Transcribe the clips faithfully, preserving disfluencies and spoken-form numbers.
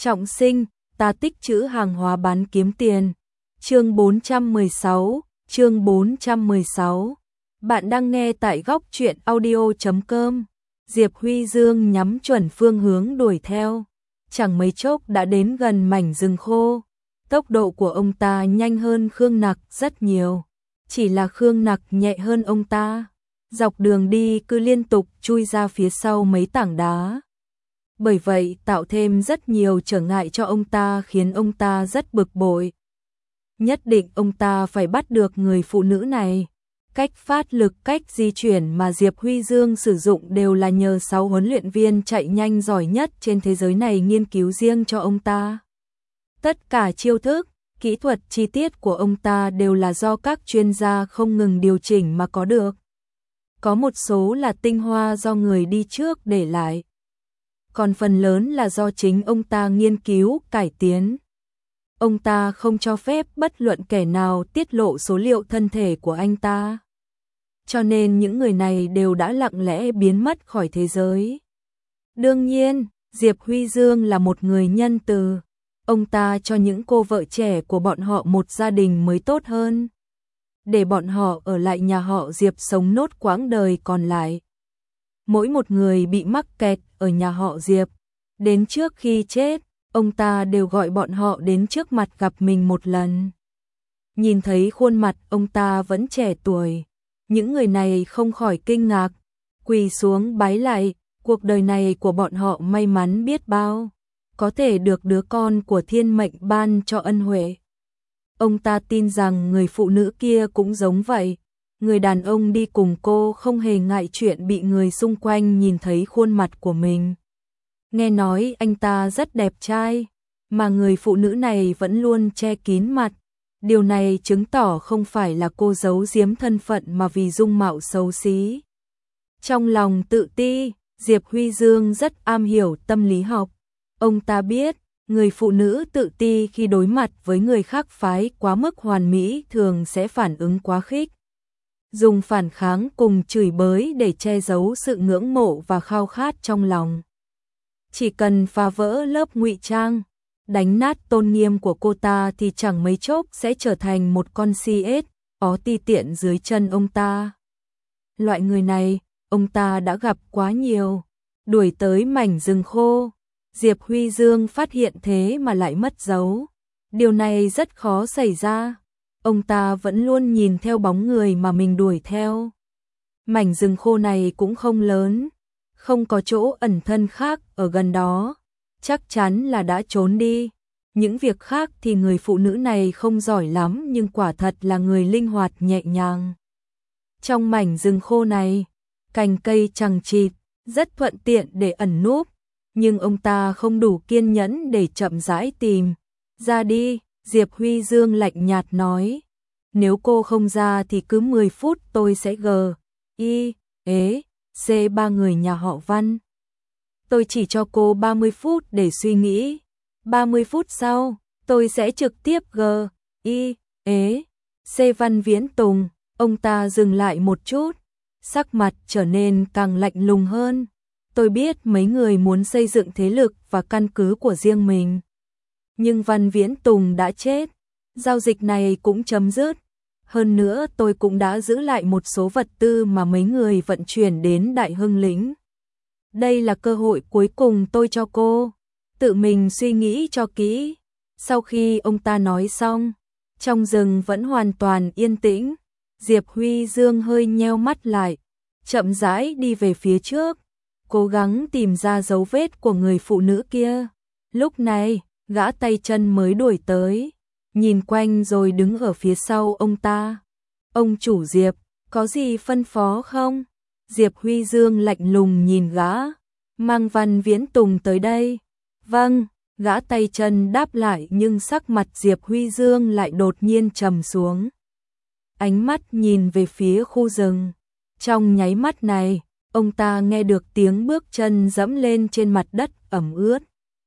Trọng sinh, ta tích trữ hàng hóa bán kiếm tiền. Chương bốn trăm mười sáu, chương bốn trăm mười sáu. Bạn đang nghe tại góc truyện audio chấm com. Diệp Huy Dương nhắm chuẩn phương hướng đuổi theo, chẳng mấy chốc đã đến gần mảnh rừng khô. Tốc độ của ông ta nhanh hơn Khương Nặc rất nhiều, chỉ là Khương Nặc nhẹ hơn ông ta. Dọc đường đi cứ liên tục chui ra phía sau mấy tảng đá. Bởi vậy tạo thêm rất nhiều trở ngại cho ông ta, khiến ông ta rất bực bội. Nhất định ông ta phải bắt được người phụ nữ này. Cách phát lực, cách di chuyển mà Diệp Huy Dương sử dụng đều là nhờ sáu huấn luyện viên chạy nhanh giỏi nhất trên thế giới này nghiên cứu riêng cho ông ta. Tất cả chiêu thức, kỹ thuật chi tiết của ông ta đều là do các chuyên gia không ngừng điều chỉnh mà có được. Có một số là tinh hoa do người đi trước để lại, còn phần lớn là do chính ông ta nghiên cứu, cải tiến. Ông ta không cho phép bất luận kẻ nào tiết lộ số liệu thân thể của anh ta. Cho nên những người này đều đã lặng lẽ biến mất khỏi thế giới. Đương nhiên, Diệp Huy Dương là một người nhân từ. Ông ta cho những cô vợ trẻ của bọn họ một gia đình mới tốt hơn, để bọn họ ở lại nhà họ Diệp sống nốt quãng đời còn lại. Mỗi một người bị mắc kẹt ở nhà họ Diệp, đến trước khi chết, ông ta đều gọi bọn họ đến trước mặt gặp mình một lần. Nhìn thấy khuôn mặt ông ta vẫn trẻ tuổi, những người này không khỏi kinh ngạc, quỳ xuống bái lại. Cuộc đời này của bọn họ may mắn biết bao, có thể được đứa con của thiên mệnh ban cho ân huệ. Ông ta tin rằng người phụ nữ kia cũng giống vậy. Người đàn ông đi cùng cô không hề ngại chuyện bị người xung quanh nhìn thấy khuôn mặt của mình. Nghe nói anh ta rất đẹp trai, mà người phụ nữ này vẫn luôn che kín mặt. Điều này chứng tỏ không phải là cô giấu giếm thân phận mà vì dung mạo xấu xí. Trong lòng tự ti, Diệp Huy Dương rất am hiểu tâm lý học. Ông ta biết, người phụ nữ tự ti khi đối mặt với người khác phái quá mức hoàn mỹ thường sẽ phản ứng quá khích, dùng phản kháng cùng chửi bới để che giấu sự ngưỡng mộ và khao khát trong lòng. Chỉ cần phá vỡ lớp ngụy trang, đánh nát tôn nghiêm của cô ta thì chẳng mấy chốc sẽ trở thành một con si ếch ó ti tiện dưới chân ông ta. Loại người này, ông ta đã gặp quá nhiều. Đuổi tới mảnh rừng khô, Diệp Huy Dương phát hiện thế mà lại mất dấu. Điều này rất khó xảy ra. Ông ta vẫn luôn nhìn theo bóng người mà mình đuổi theo. Mảnh rừng khô này cũng không lớn, không có chỗ ẩn thân khác ở gần đó, chắc chắn là đã trốn đi. Những việc khác thì người phụ nữ này không giỏi lắm, nhưng quả thật là người linh hoạt nhẹ nhàng. Trong mảnh rừng khô này, cành cây chằng chịt, rất thuận tiện để ẩn núp, nhưng ông ta không đủ kiên nhẫn để chậm rãi tìm. Ra đi, Diệp Huy Dương lạnh nhạt nói. Nếu cô không ra thì cứ mười phút tôi sẽ gờ, y, ế, c ba người nhà họ Văn. Tôi chỉ cho cô ba mươi phút để suy nghĩ. ba mươi phút sau, tôi sẽ trực tiếp gờ, y, ế, c Văn Viễn Tùng. Ông ta dừng lại một chút, sắc mặt trở nên càng lạnh lùng hơn. Tôi biết mấy người muốn xây dựng thế lực và căn cứ của riêng mình, nhưng Văn Viễn Tùng đã chết, giao dịch này cũng chấm dứt. Hơn nữa tôi cũng đã giữ lại một số vật tư mà mấy người vận chuyển đến Đại Hưng Lĩnh. Đây là cơ hội cuối cùng tôi cho cô, tự mình suy nghĩ cho kỹ. Sau khi ông ta nói xong, trong rừng vẫn hoàn toàn yên tĩnh. Diệp Huy Dương hơi nheo mắt lại, chậm rãi đi về phía trước, cố gắng tìm ra dấu vết của người phụ nữ kia. Lúc này, gã tay chân mới đuổi tới, nhìn quanh rồi đứng ở phía sau ông ta. Ông chủ Diệp, có gì phân phó không? Diệp Huy Dương lạnh lùng nhìn gã. Mang Văn Viễn Tùng tới đây. Vâng, gã tay chân đáp lại, nhưng sắc mặt Diệp Huy Dương lại đột nhiên trầm xuống. Ánh mắt nhìn về phía khu rừng. Trong nháy mắt này, ông ta nghe được tiếng bước chân dẫm lên trên mặt đất ẩm ướt.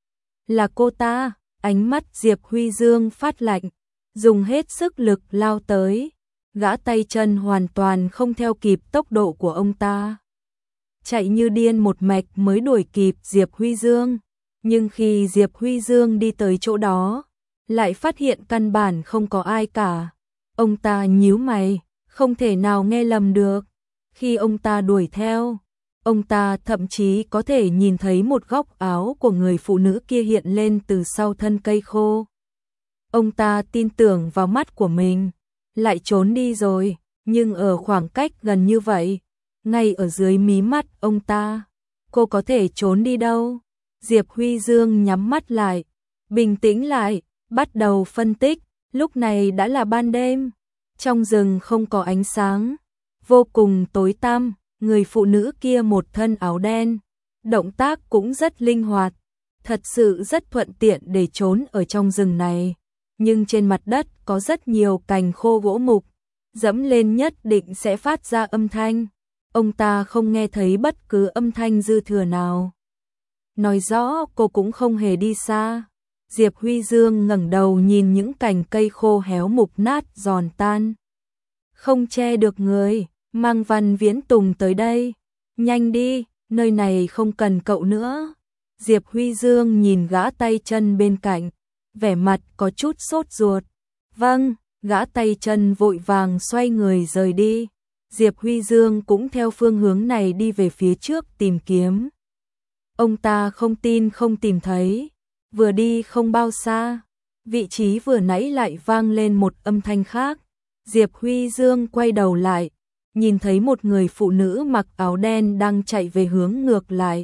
Là cô ta. Ánh mắt Diệp Huy Dương phát lạnh, dùng hết sức lực lao tới. Gã tay chân hoàn toàn không theo kịp tốc độ của ông ta, chạy như điên một mạch mới đuổi kịp Diệp Huy Dương. Nhưng khi Diệp Huy Dương đi tới chỗ đó, lại phát hiện căn bản không có ai cả. Ông ta nhíu mày, không thể nào nghe lầm được. Khi ông ta đuổi theo, ông ta thậm chí có thể nhìn thấy một góc áo của người phụ nữ kia hiện lên từ sau thân cây khô. Ông ta tin tưởng vào mắt của mình, lại trốn đi rồi, nhưng ở khoảng cách gần như vậy, ngay ở dưới mí mắt ông ta, cô có thể trốn đi đâu? Diệp Huy Dương nhắm mắt lại, bình tĩnh lại, bắt đầu phân tích. Lúc này đã là ban đêm, trong rừng không có ánh sáng, vô cùng tối tăm. Người phụ nữ kia một thân áo đen, động tác cũng rất linh hoạt, thật sự rất thuận tiện để trốn ở trong rừng này. Nhưng trên mặt đất có rất nhiều cành khô gỗ mục, dẫm lên nhất định sẽ phát ra âm thanh. Ông ta không nghe thấy bất cứ âm thanh dư thừa nào. Nói rõ cô cũng không hề đi xa. Diệp Huy Dương ngẩng đầu nhìn những cành cây khô héo mục nát giòn tan. Không che được người, mang Văn Viễn Tùng tới đây. Nhanh đi, nơi này không cần cậu nữa. Diệp Huy Dương nhìn gã tay chân bên cạnh, vẻ mặt có chút sốt ruột. Vâng, gã tay chân vội vàng xoay người rời đi. Diệp Huy Dương cũng theo phương hướng này đi về phía trước tìm kiếm. Ông ta không tin không tìm thấy. Vừa đi không bao xa, vị trí vừa nãy lại vang lên một âm thanh khác. Diệp Huy Dương quay đầu lại, nhìn thấy một người phụ nữ mặc áo đen đang chạy về hướng ngược lại.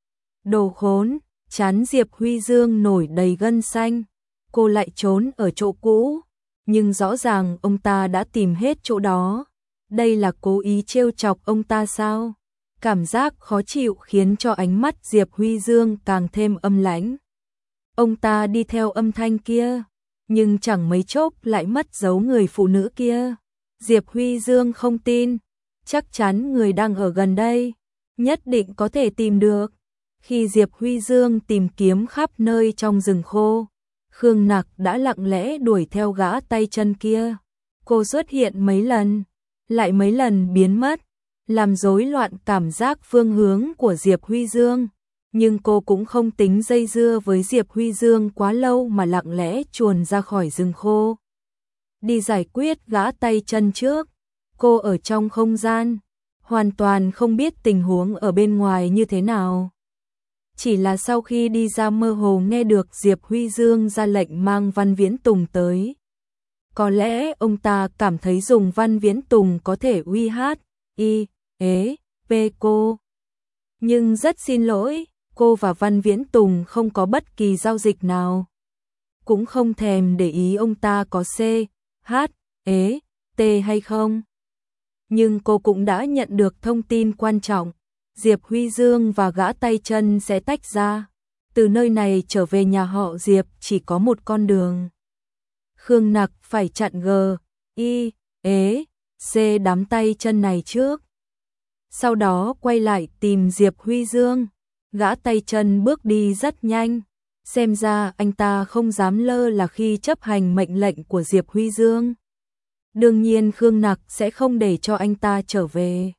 Đồ khốn, trán Diệp Huy Dương nổi đầy gân xanh. Cô lại trốn ở chỗ cũ, nhưng rõ ràng ông ta đã tìm hết chỗ đó. Đây là cố ý trêu chọc ông ta sao? Cảm giác khó chịu khiến cho ánh mắt Diệp Huy Dương càng thêm âm lãnh. Ông ta đi theo âm thanh kia, nhưng chẳng mấy chốc lại mất dấu người phụ nữ kia. Diệp Huy Dương không tin, chắc chắn người đang ở gần đây, nhất định có thể tìm được. Khi Diệp Huy Dương tìm kiếm khắp nơi trong rừng khô, Khương Nặc đã lặng lẽ đuổi theo gã tay chân kia. Cô xuất hiện mấy lần, lại mấy lần biến mất, làm rối loạn cảm giác phương hướng của Diệp Huy Dương. Nhưng cô cũng không tính dây dưa với Diệp Huy Dương quá lâu mà lặng lẽ chuồn ra khỏi rừng khô. Đi giải quyết gã tay chân trước. Cô ở trong không gian, hoàn toàn không biết tình huống ở bên ngoài như thế nào. Chỉ là sau khi đi ra mơ hồ nghe được Diệp Huy Dương ra lệnh mang Văn Viễn Tùng tới. Có lẽ ông ta cảm thấy dùng Văn Viễn Tùng có thể uy hát, y, ế, p cô. Nhưng rất xin lỗi, cô và Văn Viễn Tùng không có bất kỳ giao dịch nào. Cũng không thèm để ý ông ta có C, H, ế, T hay không. Nhưng cô cũng đã nhận được thông tin quan trọng. Diệp Huy Dương và gã tay chân sẽ tách ra. Từ nơi này trở về nhà họ Diệp chỉ có một con đường. Khương Nặc phải chặn G, I, ế, C đám tay chân này trước. Sau đó quay lại tìm Diệp Huy Dương. Gã tay chân bước đi rất nhanh. Xem ra anh ta không dám lơ là khi chấp hành mệnh lệnh của Diệp Huy Dương. Đương nhiên Khương Nặc sẽ không để cho anh ta trở về.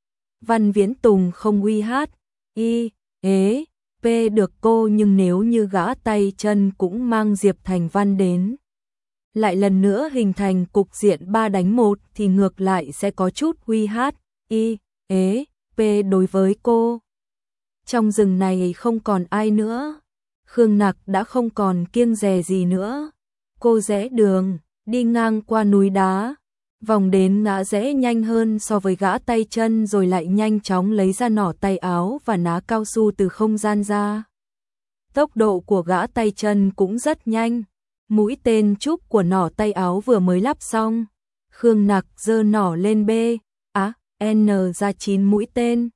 Văn Viễn Tùng không uy hát, y, ế, p được cô, nhưng nếu như gã tay chân cũng mang Diệp Thành Văn đến, lại lần nữa hình thành cục diện ba đánh một thì ngược lại sẽ có chút uy hát, y, ế, p đối với cô. Trong rừng này không còn ai nữa. Khương Nặc đã không còn kiêng dè gì nữa. Cô rẽ đường, đi ngang qua núi đá, vòng đến ngã rẽ nhanh hơn so với gã tay chân, rồi lại nhanh chóng lấy ra nỏ tay áo và ná cao su từ không gian ra. Tốc độ của gã tay chân cũng rất nhanh. Mũi tên trúc của nỏ tay áo vừa mới lắp xong, Khương Nặc giơ nỏ lên B, á, N ra chín mũi tên.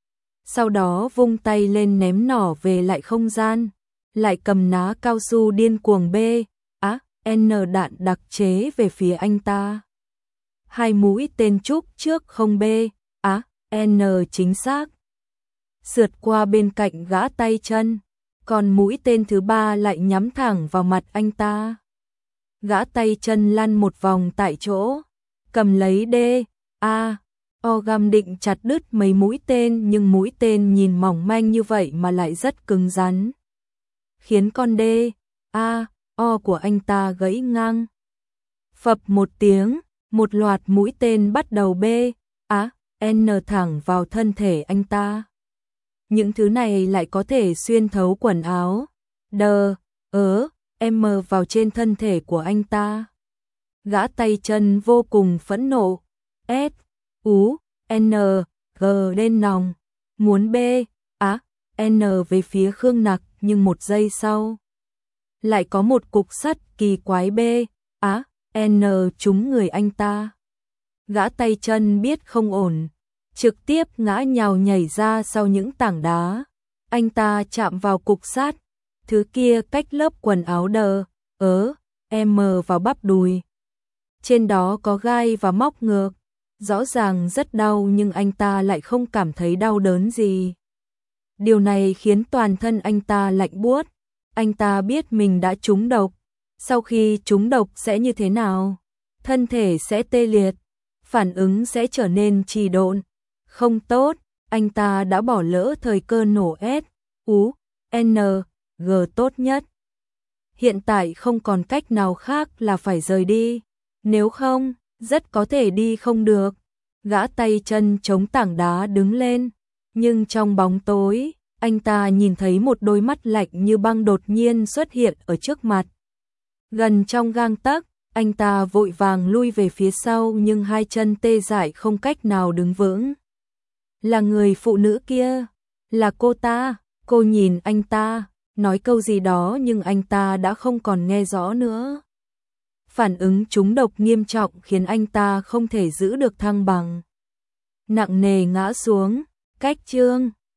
Sau đó vung tay lên ném nỏ về lại không gian, lại cầm ná cao su điên cuồng B, á, N đạn đặc chế về phía anh ta. Hai mũi tên trúc trước không B, á, N chính xác. Sượt qua bên cạnh gã tay chân, còn mũi tên thứ ba lại nhắm thẳng vào mặt anh ta. Gã tay chân lăn một vòng tại chỗ, cầm lấy D, A, O găm định chặt đứt mấy mũi tên, nhưng mũi tên nhìn mỏng manh như vậy mà lại rất cứng rắn. khiến con đê, a, o của anh ta gãy ngang. Phập một tiếng, một loạt mũi tên bắt đầu b, a, n thẳng vào thân thể anh ta. Những thứ này lại có thể xuyên thấu quần áo, d, ớ, m vào trên thân thể của anh ta. Gã tay chân vô cùng phẫn nộ, s, u, n, g lên nòng, muốn b, á, n về phía Khương Nặc, nhưng một giây sau lại có một cục sắt kỳ quái b, á, n trúng người anh ta. Gã tay chân biết không ổn, trực tiếp ngã nhào nhảy ra sau những tảng đá. Anh ta chạm vào cục sắt, thứ kia cách lớp quần áo đờ, ớ, m vào bắp đùi. Trên đó có gai và móc ngược, rõ ràng rất đau nhưng anh ta lại không cảm thấy đau đớn gì. Điều này khiến toàn thân anh ta lạnh buốt. Anh ta biết mình đã trúng độc. Sau khi trúng độc sẽ như thế nào? Thân thể sẽ tê liệt, phản ứng sẽ trở nên trì độn. Không tốt, anh ta đã bỏ lỡ thời cơ nổ S, U, N, G tốt nhất. Hiện tại không còn cách nào khác là phải rời đi. Nếu không, rất có thể đi không được. Gã tay chân chống tảng đá đứng lên. Nhưng trong bóng tối, anh ta nhìn thấy một đôi mắt lạnh như băng đột nhiên xuất hiện ở trước mặt. Gần trong gang tấc, anh ta vội vàng lui về phía sau nhưng hai chân tê dại không cách nào đứng vững. Là người phụ nữ kia, là cô ta, cô nhìn anh ta, nói câu gì đó nhưng anh ta đã không còn nghe rõ nữa. Phản ứng trúng độc nghiêm trọng khiến anh ta không thể giữ được thăng bằng. Nặng nề ngã xuống, cách chương